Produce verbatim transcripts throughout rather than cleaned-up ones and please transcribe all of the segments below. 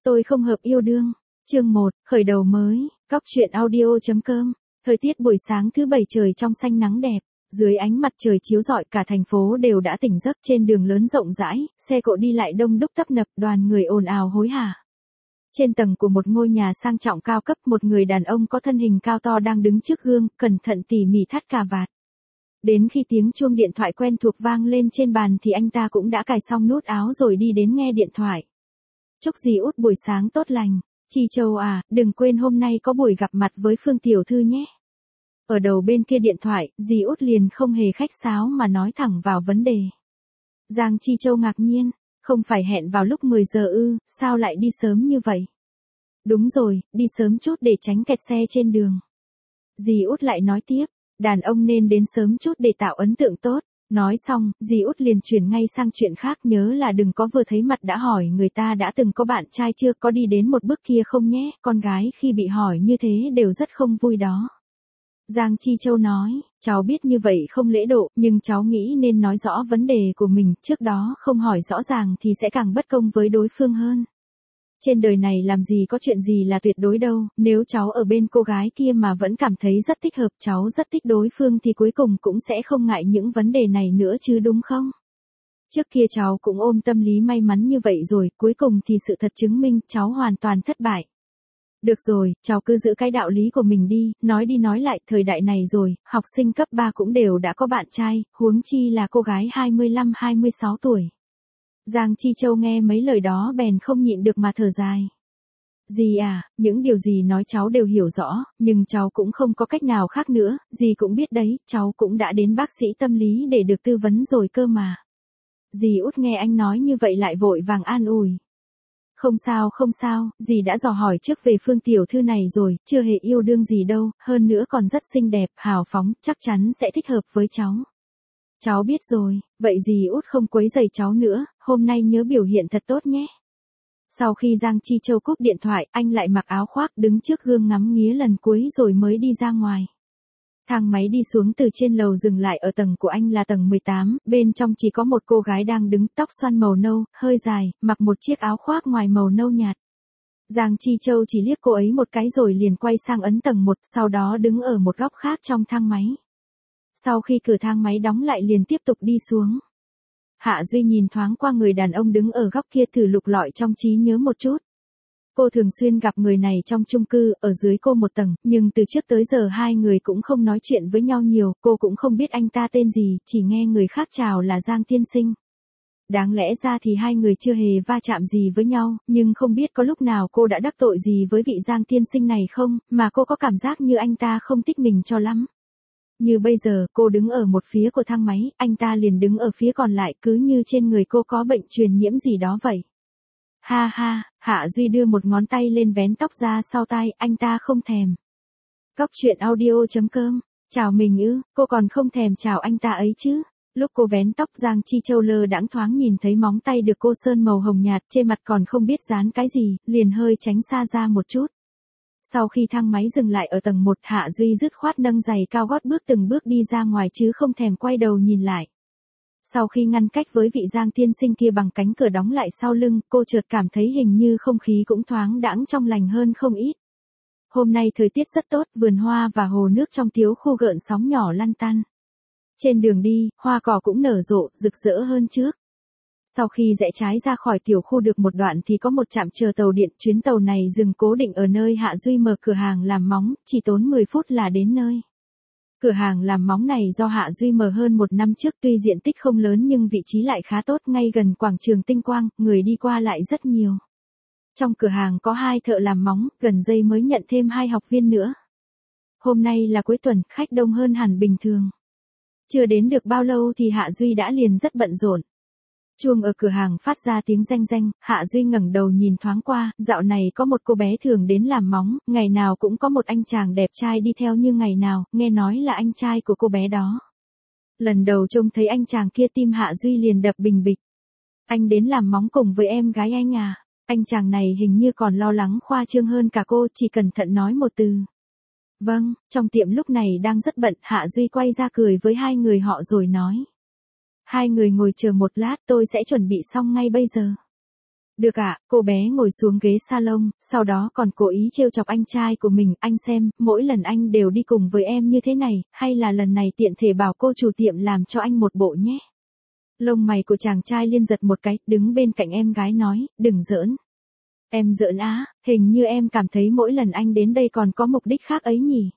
Tôi không hợp yêu đương. Chương một, khởi đầu mới, Góc truyện audio chấm com. Thời tiết buổi sáng thứ bảy trời trong xanh nắng đẹp, dưới ánh mặt trời chiếu rọi cả thành phố đều đã tỉnh giấc, trên đường lớn rộng rãi, xe cộ đi lại đông đúc tấp nập, đoàn người ồn ào hối hả. Trên tầng của một ngôi nhà sang trọng cao cấp, một người đàn ông có thân hình cao to đang đứng trước gương, cẩn thận tỉ mỉ thắt cà vạt. Đến khi tiếng chuông điện thoại quen thuộc vang lên trên bàn thì anh ta cũng đã cài xong nút áo rồi đi đến nghe điện thoại. Chúc dì Út buổi sáng tốt lành. Chi Châu à, đừng quên hôm nay có buổi gặp mặt với Phương tiểu thư nhé. Ở đầu bên kia điện thoại, dì Út liền không hề khách sáo mà nói thẳng vào vấn đề. Giang Chi Châu ngạc nhiên, không phải hẹn vào lúc mười giờ ư, sao lại đi sớm như vậy? Đúng rồi, đi sớm chút để tránh kẹt xe trên đường. Dì Út lại nói tiếp, đàn ông nên đến sớm chút để tạo ấn tượng tốt. Nói xong, dì Út liền chuyển ngay sang chuyện khác, nhớ là đừng có vừa thấy mặt đã hỏi người ta đã từng có bạn trai chưa, có đi đến một bước kia không nhé, con gái khi bị hỏi như thế đều rất không vui đó. Giang Chi Châu nói, cháu biết như vậy không lễ độ, nhưng cháu nghĩ nên nói rõ vấn đề của mình, trước đó không hỏi rõ ràng thì sẽ càng bất công với đối phương hơn. Trên đời này làm gì có chuyện gì là tuyệt đối đâu, nếu cháu ở bên cô gái kia mà vẫn cảm thấy rất thích hợp, cháu rất thích đối phương thì cuối cùng cũng sẽ không ngại những vấn đề này nữa chứ đúng không? Trước kia cháu cũng ôm tâm lý may mắn như vậy rồi, cuối cùng thì sự thật chứng minh cháu hoàn toàn thất bại. Được rồi, cháu cứ giữ cái đạo lý của mình đi, nói đi nói lại, thời đại này rồi, học sinh cấp ba cũng đều đã có bạn trai, huống chi là cô gái hai mươi lăm hai mươi sáu tuổi. Giang Chi Châu nghe mấy lời đó bèn không nhịn được mà thở dài. Dì à, những điều gì nói cháu đều hiểu rõ, nhưng cháu cũng không có cách nào khác nữa, dì cũng biết đấy, cháu cũng đã đến bác sĩ tâm lý để được tư vấn rồi cơ mà. Dì Út nghe anh nói như vậy lại vội vàng an ủi. Không sao không sao, dì đã dò hỏi trước về Phương tiểu thư này rồi, chưa hề yêu đương gì đâu, hơn nữa còn rất xinh đẹp, hào phóng, chắc chắn sẽ thích hợp với cháu. Cháu biết rồi, vậy dì Út không quấy rầy cháu nữa, hôm nay nhớ biểu hiện thật tốt nhé. Sau khi Giang Chi Châu cúp điện thoại, anh lại mặc áo khoác đứng trước gương ngắm nghía lần cuối rồi mới đi ra ngoài. Thang máy đi xuống từ trên lầu dừng lại ở tầng của anh là tầng mười tám, bên trong chỉ có một cô gái đang đứng, tóc xoăn màu nâu, hơi dài, mặc một chiếc áo khoác ngoài màu nâu nhạt. Giang Chi Châu chỉ liếc cô ấy một cái rồi liền quay sang ấn tầng một, sau đó đứng ở một góc khác trong thang máy. Sau khi cửa thang máy đóng lại liền tiếp tục đi xuống. Hạ Duy nhìn thoáng qua người đàn ông đứng ở góc kia, thử lục lọi trong trí nhớ một chút. Cô thường xuyên gặp người này trong chung cư, ở dưới cô một tầng, nhưng từ trước tới giờ hai người cũng không nói chuyện với nhau nhiều, cô cũng không biết anh ta tên gì, chỉ nghe người khác chào là Giang tiên sinh. Đáng lẽ ra thì hai người chưa hề va chạm gì với nhau, nhưng không biết có lúc nào cô đã đắc tội gì với vị Giang tiên sinh này không, mà cô có cảm giác như anh ta không thích mình cho lắm. Như bây giờ, cô đứng ở một phía của thang máy, anh ta liền đứng ở phía còn lại, cứ như trên người cô có bệnh truyền nhiễm gì đó vậy. Ha ha, Hạ Duy đưa một ngón tay lên vén tóc ra sau tai, anh ta không thèm. Góc truyện audio chấm com, chào mình ư, cô còn không thèm chào anh ta ấy chứ. Lúc cô vén tóc, Giang Chi Châu lơ đãng thoáng nhìn thấy móng tay được cô sơn màu hồng nhạt, trên mặt còn không biết dán cái gì, liền hơi tránh xa ra một chút. Sau khi thang máy dừng lại ở tầng một, Hạ Duy dứt khoát nâng giày cao gót bước từng bước đi ra ngoài chứ không thèm quay đầu nhìn lại. Sau khi ngăn cách với vị Giang tiên sinh kia bằng cánh cửa đóng lại sau lưng, cô chợt cảm thấy hình như không khí cũng thoáng đãng trong lành hơn không ít. Hôm nay thời tiết rất tốt, vườn hoa và hồ nước trong tiểu khu gợn sóng nhỏ lăn tăn. Trên đường đi, hoa cỏ cũng nở rộ, rực rỡ hơn trước. Sau khi rẽ trái ra khỏi tiểu khu được một đoạn thì có một trạm chờ tàu điện, chuyến tàu này dừng cố định ở nơi Hạ Duy mở cửa hàng làm móng, chỉ tốn mười phút là đến nơi. Cửa hàng làm móng này do Hạ Duy mở hơn một năm trước, tuy diện tích không lớn nhưng vị trí lại khá tốt, ngay gần quảng trường Tinh Quang, người đi qua lại rất nhiều. Trong cửa hàng có hai thợ làm móng, gần đây mới nhận thêm hai học viên nữa. Hôm nay là cuối tuần, khách đông hơn hẳn bình thường. Chưa đến được bao lâu thì Hạ Duy đã liền rất bận rộn. Chuông ở cửa hàng phát ra tiếng reng reng, Hạ Duy ngẩng đầu nhìn thoáng qua, dạo này có một cô bé thường đến làm móng, ngày nào cũng có một anh chàng đẹp trai đi theo như ngày nào, nghe nói là anh trai của cô bé đó. Lần đầu trông thấy anh chàng kia tim Hạ Duy liền đập bình bịch. Anh đến làm móng cùng với em gái anh à? Anh chàng này hình như còn lo lắng khoa trương hơn cả cô, chỉ cẩn thận nói một từ. Vâng, trong tiệm lúc này đang rất bận, Hạ Duy quay ra cười với hai người họ rồi nói. Hai người ngồi chờ một lát, tôi sẽ chuẩn bị xong ngay bây giờ. Được ạ, cô bé ngồi xuống ghế salon, sau đó còn cố ý trêu chọc anh trai của mình, anh xem, mỗi lần anh đều đi cùng với em như thế này, hay là lần này tiện thể bảo cô chủ tiệm làm cho anh một bộ nhé. Lông mày của chàng trai liên giật một cái, đứng bên cạnh em gái nói, đừng giỡn. Em giỡn á, hình như em cảm thấy mỗi lần anh đến đây còn có mục đích khác ấy nhỉ.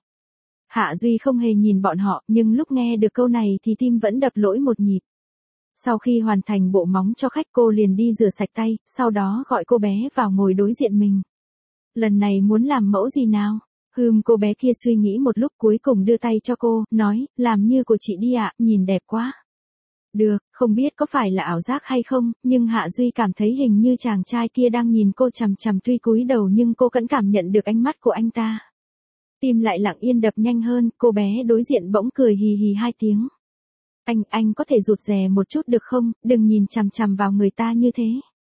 Hạ Duy không hề nhìn bọn họ, nhưng lúc nghe được câu này thì tim vẫn đập lỗi một nhịp. Sau khi hoàn thành bộ móng cho khách cô liền đi rửa sạch tay, sau đó gọi cô bé vào ngồi đối diện mình. Lần này muốn làm mẫu gì nào? Hừm, cô bé kia suy nghĩ một lúc cuối cùng đưa tay cho cô, nói, làm như của chị đi ạ, nhìn đẹp quá. Được, không biết có phải là ảo giác hay không, nhưng Hạ Duy cảm thấy hình như chàng trai kia đang nhìn cô chằm chằm, tuy cúi đầu nhưng cô vẫn cảm nhận được ánh mắt của anh ta. Tim lại lặng yên đập nhanh hơn, cô bé đối diện bỗng cười hì hì hai tiếng. Anh, anh có thể rụt rè một chút được không, đừng nhìn chằm chằm vào người ta như thế.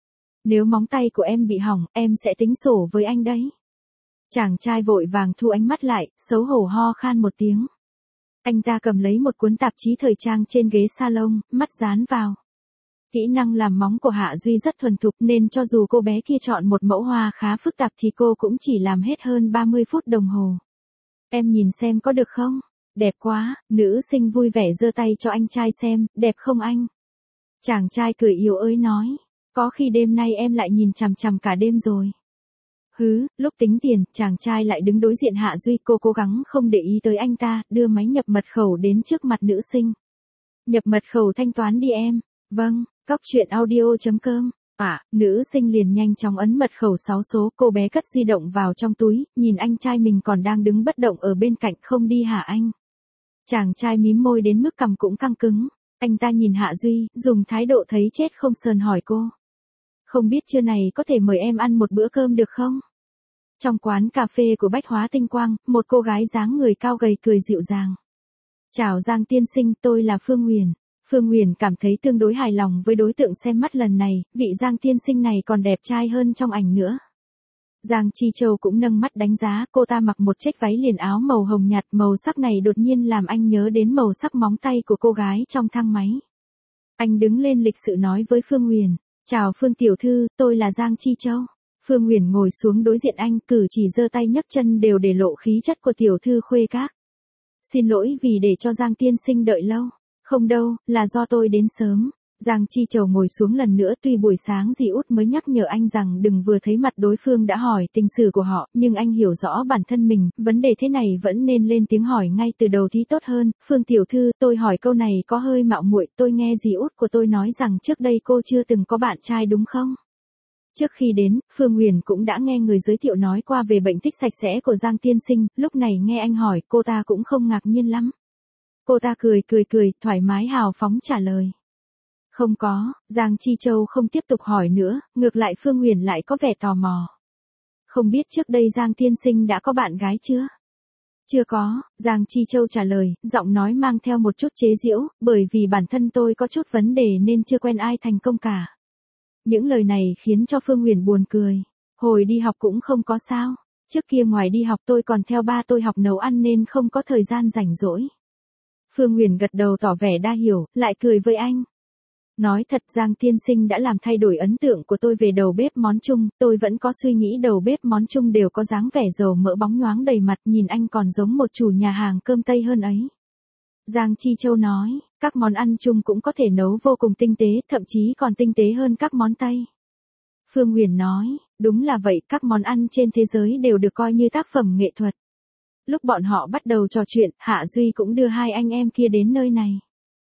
Nếu móng tay của em bị hỏng, em sẽ tính sổ với anh đấy. Chàng trai vội vàng thu ánh mắt lại, xấu hổ ho khan một tiếng. Anh ta cầm lấy một cuốn tạp chí thời trang trên ghế salon, mắt dán vào. Kỹ năng làm móng của Hạ Duy rất thuần thục nên cho dù cô bé kia chọn một mẫu hoa khá phức tạp thì cô cũng chỉ làm hết hơn ba mươi phút đồng hồ. Em nhìn xem có được không? Đẹp quá, nữ sinh vui vẻ giơ tay cho anh trai xem, đẹp không anh? Chàng trai cười yếu ớt nói, có khi đêm nay em lại nhìn chằm chằm cả đêm rồi. Hứ, lúc tính tiền, chàng trai lại đứng đối diện Hạ Duy, cô cố gắng không để ý tới anh ta, đưa máy nhập mật khẩu đến trước mặt nữ sinh. Nhập mật khẩu thanh toán đi em. Vâng, cóc truyện audio chấm com. À, nữ sinh liền nhanh chóng ấn mật khẩu sáu số, cô bé cất di động vào trong túi, nhìn anh trai mình còn đang đứng bất động ở bên cạnh, không đi hả anh? Chàng trai mím môi đến mức cằm cũng căng cứng. Anh ta nhìn Hạ Duy, dùng thái độ thấy chết không sờn hỏi cô. Không biết trưa này có thể mời em ăn một bữa cơm được không? Trong quán cà phê của Bách Hóa Tinh Quang, một cô gái dáng người cao gầy cười dịu dàng. Chào Giang tiên sinh, tôi là Phương Huyền. Phương Huyền cảm thấy tương đối hài lòng với đối tượng xem mắt lần này, vị Giang tiên sinh này còn đẹp trai hơn trong ảnh nữa. Giang Chi Châu cũng nâng mắt đánh giá, cô ta mặc một chiếc váy liền áo màu hồng nhạt, màu sắc này đột nhiên làm anh nhớ đến màu sắc móng tay của cô gái trong thang máy. Anh đứng lên lịch sự nói với Phương Huyền, chào Phương tiểu thư, tôi là Giang Chi Châu. Phương Huyền ngồi xuống đối diện anh, cử chỉ giơ tay nhấc chân đều để lộ khí chất của tiểu thư khuê các. Xin lỗi vì để cho Giang tiên sinh đợi lâu. Không đâu, là do tôi đến sớm. Giang Chi Châu ngồi xuống lần nữa, tuy buổi sáng dì út mới nhắc nhở anh rằng đừng vừa thấy mặt đối phương đã hỏi tình sử của họ, nhưng anh hiểu rõ bản thân mình, vấn đề thế này vẫn nên lên tiếng hỏi ngay từ đầu thì tốt hơn. Phương tiểu thư, tôi hỏi câu này có hơi mạo muội, tôi nghe dì út của tôi nói rằng trước đây cô chưa từng có bạn trai đúng không? Trước khi đến, Phương Huyền cũng đã nghe người giới thiệu nói qua về bệnh tích sạch sẽ của Giang tiên sinh, lúc này nghe anh hỏi, cô ta cũng không ngạc nhiên lắm. Cô ta cười cười cười, thoải mái hào phóng trả lời. Không có, Giang Chi Châu không tiếp tục hỏi nữa, ngược lại Phương Huyền lại có vẻ tò mò. Không biết trước đây Giang tiên sinh đã có bạn gái chưa? Chưa có, Giang Chi Châu trả lời, giọng nói mang theo một chút chế giễu, bởi vì bản thân tôi có chút vấn đề nên chưa quen ai thành công cả. Những lời này khiến cho Phương Huyền buồn cười. Hồi đi học cũng không có sao. Trước kia ngoài đi học tôi còn theo ba tôi học nấu ăn nên không có thời gian rảnh rỗi. Phương Huyền gật đầu tỏ vẻ đa hiểu, lại cười với anh. Nói thật Giang tiên sinh đã làm thay đổi ấn tượng của tôi về đầu bếp món Trung, tôi vẫn có suy nghĩ đầu bếp món Trung đều có dáng vẻ dầu mỡ bóng nhoáng đầy mặt, nhìn anh còn giống một chủ nhà hàng cơm Tây hơn ấy. Giang Chi Châu nói, các món ăn Trung cũng có thể nấu vô cùng tinh tế, thậm chí còn tinh tế hơn các món Tây. Phương Huyền nói, đúng là vậy, các món ăn trên thế giới đều được coi như tác phẩm nghệ thuật. Lúc bọn họ bắt đầu trò chuyện, Hạ Duy cũng đưa hai anh em kia đến nơi này.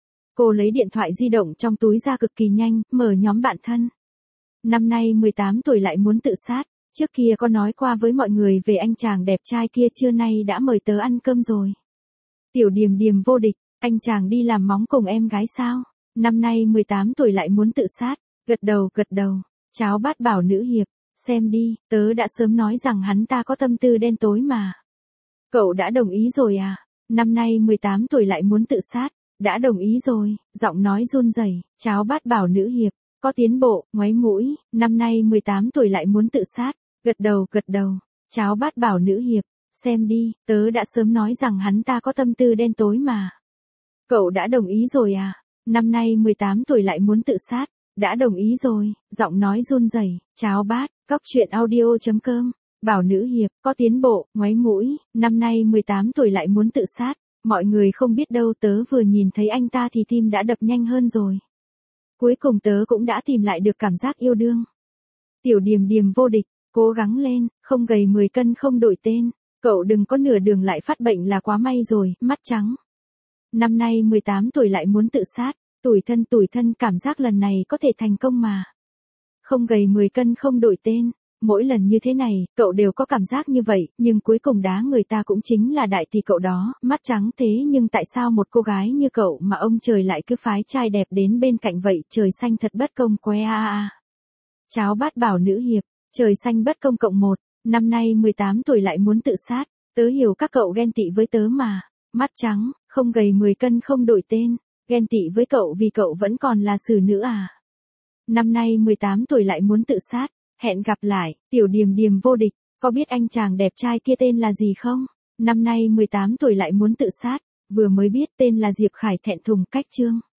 Cô lấy điện thoại di động trong túi ra cực kỳ nhanh, mở nhóm bạn thân. Năm nay mười tám tuổi lại muốn tự sát, trước kia có nói qua với mọi người về anh chàng đẹp trai kia, trưa nay đã mời tớ ăn cơm rồi. Tiểu Điềm Điềm vô địch, anh chàng đi làm móng cùng em gái sao? Năm nay mười tám tuổi lại muốn tự sát, gật đầu gật đầu, cháo bát bảo nữ hiệp, xem đi, tớ đã sớm nói rằng hắn ta có tâm tư đen tối mà. Cậu đã đồng ý rồi à? Năm nay mười tám tuổi lại muốn tự sát, đã đồng ý rồi, giọng nói run rẩy, cháo bát bảo nữ hiệp, có tiến bộ, ngoáy mũi, năm nay mười tám tuổi lại muốn tự sát, gật đầu gật đầu, cháo bát bảo nữ hiệp, xem đi, tớ đã sớm nói rằng hắn ta có tâm tư đen tối mà. Cậu đã đồng ý rồi à? Năm nay mười tám tuổi lại muốn tự sát, Đã đồng ý rồi, giọng nói run rẩy, cháo bát, cóc truyện audio chấm com. Bảo nữ hiệp, có tiến bộ, ngoáy mũi, năm nay mười tám tuổi lại muốn tự sát. Mọi người không biết đâu, tớ vừa nhìn thấy anh ta thì tim đã đập nhanh hơn rồi. Cuối cùng tớ cũng đã tìm lại được cảm giác yêu đương. Tiểu Điềm Điềm vô địch, cố gắng lên, không gầy mười cân không đổi tên. Cậu đừng có nửa đường lại phát bệnh là quá may rồi, mắt trắng. Năm nay mười tám tuổi lại muốn tự sát, tủi thân tủi thân, cảm giác lần này có thể thành công mà. Không gầy mười cân không đổi tên. Mỗi lần như thế này, cậu đều có cảm giác như vậy, nhưng cuối cùng đá người ta cũng chính là đại tỷ cậu đó, mắt trắng thế nhưng tại sao một cô gái như cậu mà ông trời lại cứ phái trai đẹp đến bên cạnh vậy, trời xanh thật bất công que a a. Cháo bát bảo nữ hiệp, trời xanh bất công cộng một, năm nay mười tám tuổi lại muốn tự sát, tớ hiểu các cậu ghen tị với tớ mà, mắt trắng, không gầy mười cân không đổi tên, ghen tị với cậu vì cậu vẫn còn là xử nữ à. Năm nay mười tám tuổi lại muốn tự sát. Hẹn gặp lại, Tiểu Điềm Điềm vô địch, có biết anh chàng đẹp trai kia tên là gì không? Năm nay mười tám tuổi lại muốn tự sát, vừa mới biết tên là Diệp Khải, thẹn thùng cách chương.